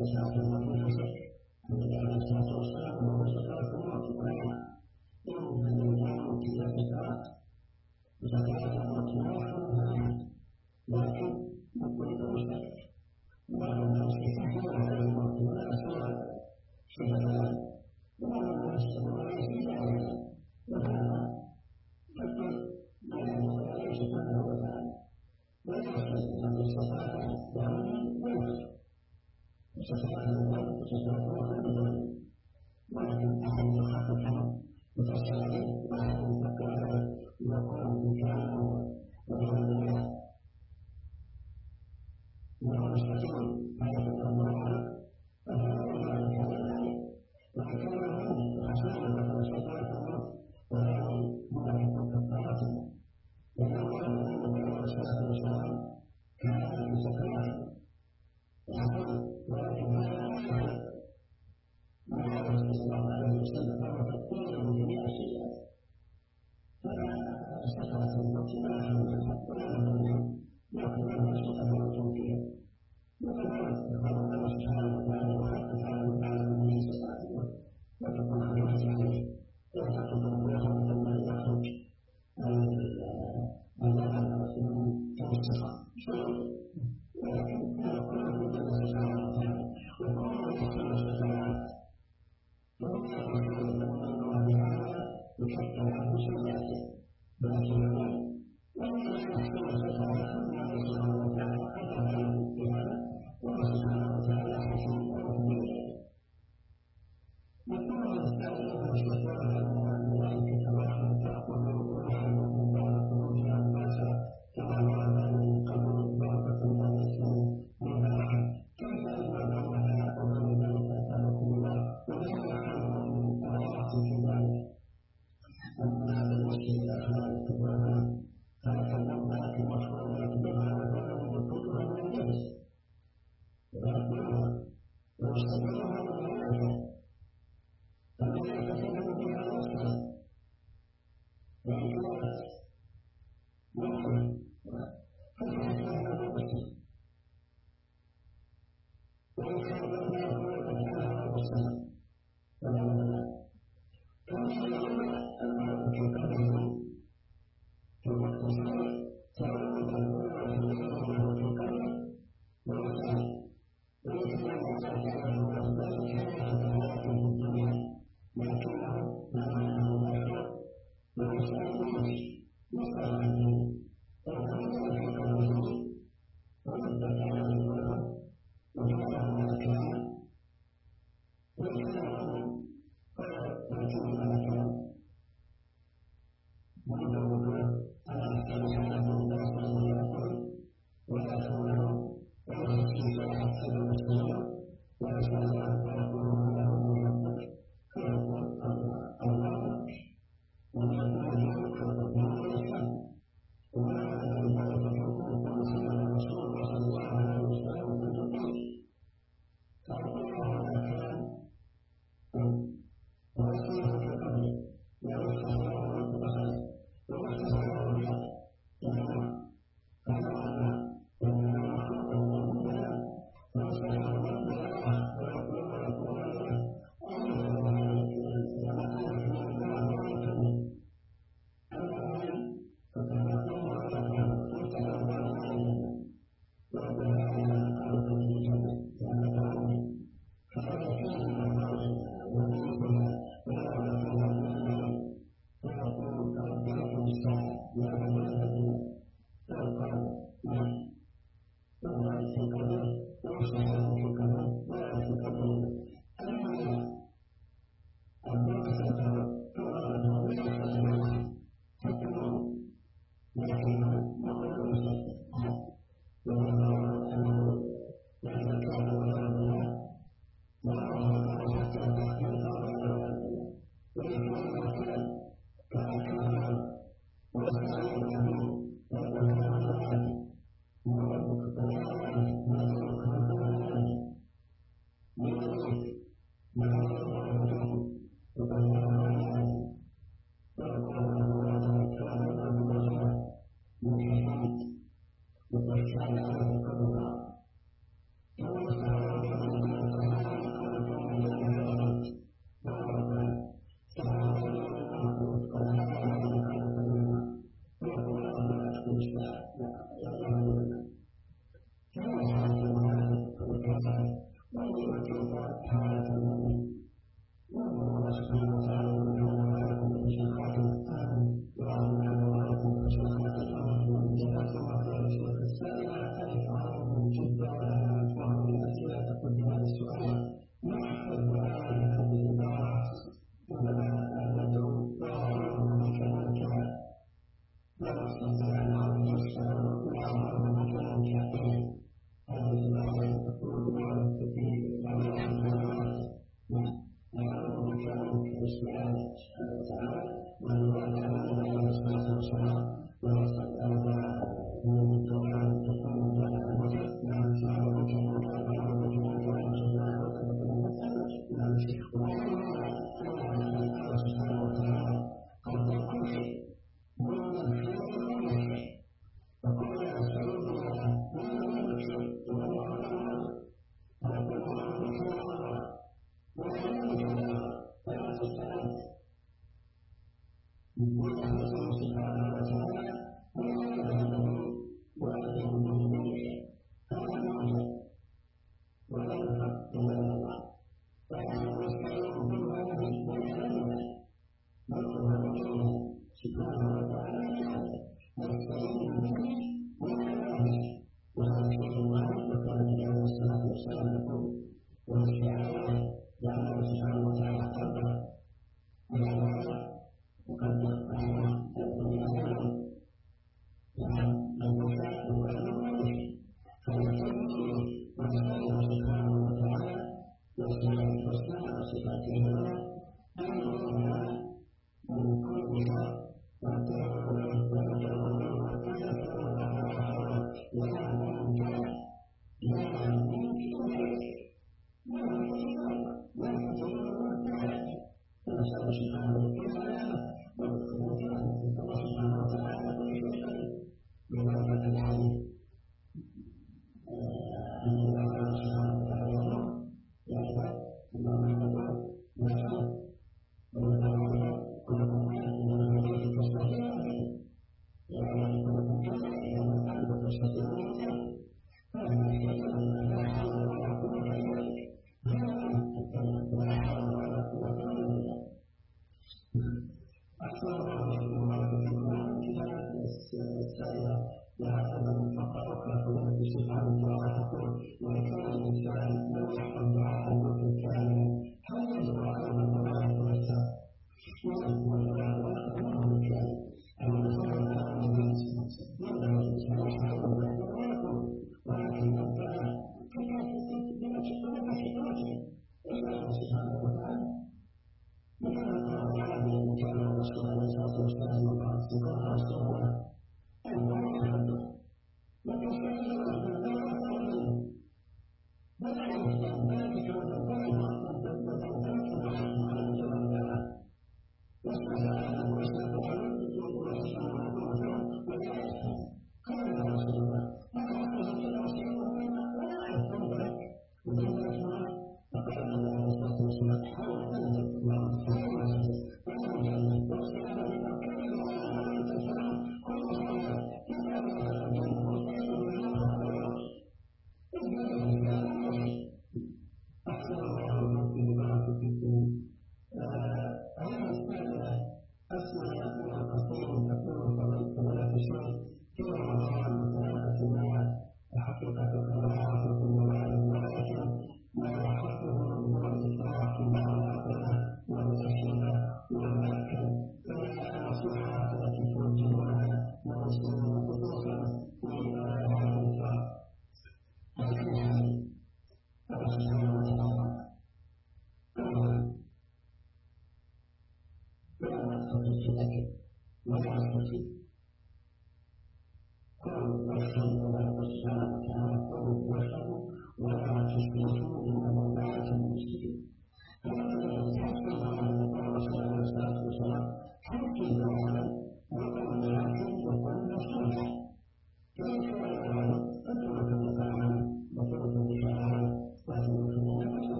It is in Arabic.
شفاعة الله في شك النبي عليه الصلاة والسلام وهو شفاعة الله في القرآن إن الإنسان كلا شفاعة وشفاعة الله لا لكن يكون مشترك بعض الناس يستحيل على الموت ولا أسماء شفاعة وبعض الناس لا يستحيل عليها وهذا حتى لا يموت عليه سبحانه وتعالى ولا يحتاج أن الشفاعة دائما ويحتاج شفاعة الله وشفاعة الله ولكن أحد يخاف الحرب وتسأل عليه وأحد يفكر عليه ويقول مكانه وغير وهو مستقيم على فكرة الله فهذا كان عليه وكان هذا الأسماء مثل شفاعة الله ولكن مدرك كفارته لأن الله عليه الصلاة والسلام كان في سكراته ولكن هذا ما صلى الله عليه وسلم وتطوير من جميع الشيئات فسكرت الموت لا يحمل الحق ولا يحمل لكن لما سكت الموت فيه وكذلك قال الله سبحانه وتعالى وخفف على المتعلم من سكرات الموت وتكون خفيفة عليه وتكون الله لما يخرج الله رسوله كالسخاء ولكن هذا كله من الله سبحانه وتعالى وكل يحصل الشفاعات ومن يحصل الله بهذا يكفر عنه سيئاته ولكن ومن يحصل الشفاعات الله سبحانه وتعالى خفف عنه بهذا والله سبحانه وتعالى حكيم ومبين وكل يستعين الشفاعة الملائكة ورحمة تأخذ الروح ومبارك وجه البشر كما ورد من قبل بركة الله الإسلام وبركة كيف أن الله ومن ذلك أتاكم الله ولا يحرم من آيات في ذلك أما هذا المسلم الأخلاق الكبرى هكذا الله المشروعات بها وبركة كلها من الجنس ورحمها ومستمرها الملائكة فالملائكة تكون بها وصفا وإجابات ورحمة فكانت لها المسلم ويخاف أن يكون قد كان وصفا ولا كان يعلم أنه في قبره في وقت الصلاة تعود الأمور له في قبره ويسأل ويتمنى أن ذلك كان حياته في الدنيا لكنه لأنه مشروع ويسأل عنه يسأل عنه ويتمنى في قبره ويثبت عليه الوضع وجعله مكان ويسأله ويأتيه مكان ويدور على أحسن حاله الناس ويقول ويأتونه ويحكي فيحسن المسلمين ويسأل عنه ويقول له من ربك فيقول الله ويقول له من الإسلام وهذا الملك يقول وصلى الرسول صلى الله عليه وسلم من الطريق فأقول هذا كلام ويسير في قبله ويفتح له البصر ويفتح له الحق إنما فهذا ومن يخلق الله بها ويسأل الله بها ويقول له وقد كان هذا القرآن فقط أخرى بصفة عن القراءة تقول وكان الإنسان لم يحفظ دعاء الموت كاملا هل يجب عليه القراءة والسلام؟ والقراءة والسلام كامل أما مثلا كان الناس يبدأ الإنسان يحاول ويقول ولكن الدعاء كذلك الله سبحانه وتعالى مثلا قال العربي كان الرسول عليه الصلاة والسلام وقال سبحان رسول الله الله يحبه وتستعين ولا يهتم ذلك وتقال